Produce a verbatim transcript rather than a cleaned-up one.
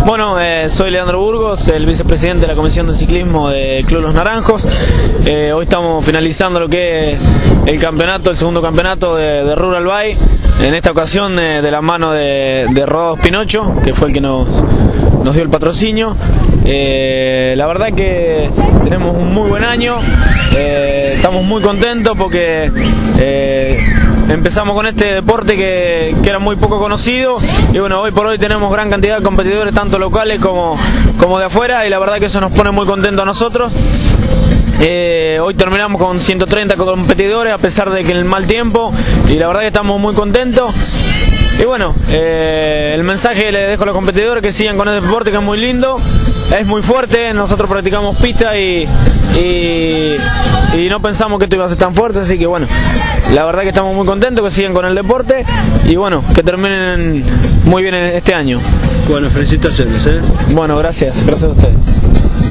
Bueno, eh, soy Leandro Burgos, el vicepresidente de la Comisión de Ciclismo del Club Los Naranjos. Eh, hoy estamos finalizando lo que es el campeonato, el segundo campeonato de, de Rural Bike. En esta ocasión eh, de la mano de, de Rodados Pinocho, que fue el que nos, nos dio el patrocinio. Eh, la verdad que tenemos un muy buen año, eh, estamos muy contentos porque eh, empezamos con este deporte que, que era muy poco conocido y bueno, hoy por hoy tenemos gran cantidad de competidores, tanto locales como, como de afuera, y la verdad que eso nos pone muy contentos a nosotros. Eh, hoy terminamos con ciento treinta competidores a pesar de que en el mal tiempo, y la verdad que estamos muy contentos. Y bueno, eh, el mensaje le dejo a los competidores que sigan con este deporte, que es muy lindo, es muy fuerte. Nosotros practicamos pista y, y, y no pensamos que esto iba a ser tan fuerte, así que bueno, la verdad que estamos muy contentos, que sigan con el deporte y bueno, que terminen muy bien este año. Bueno, felicitaciones, ¿eh? Bueno, gracias, gracias a ustedes.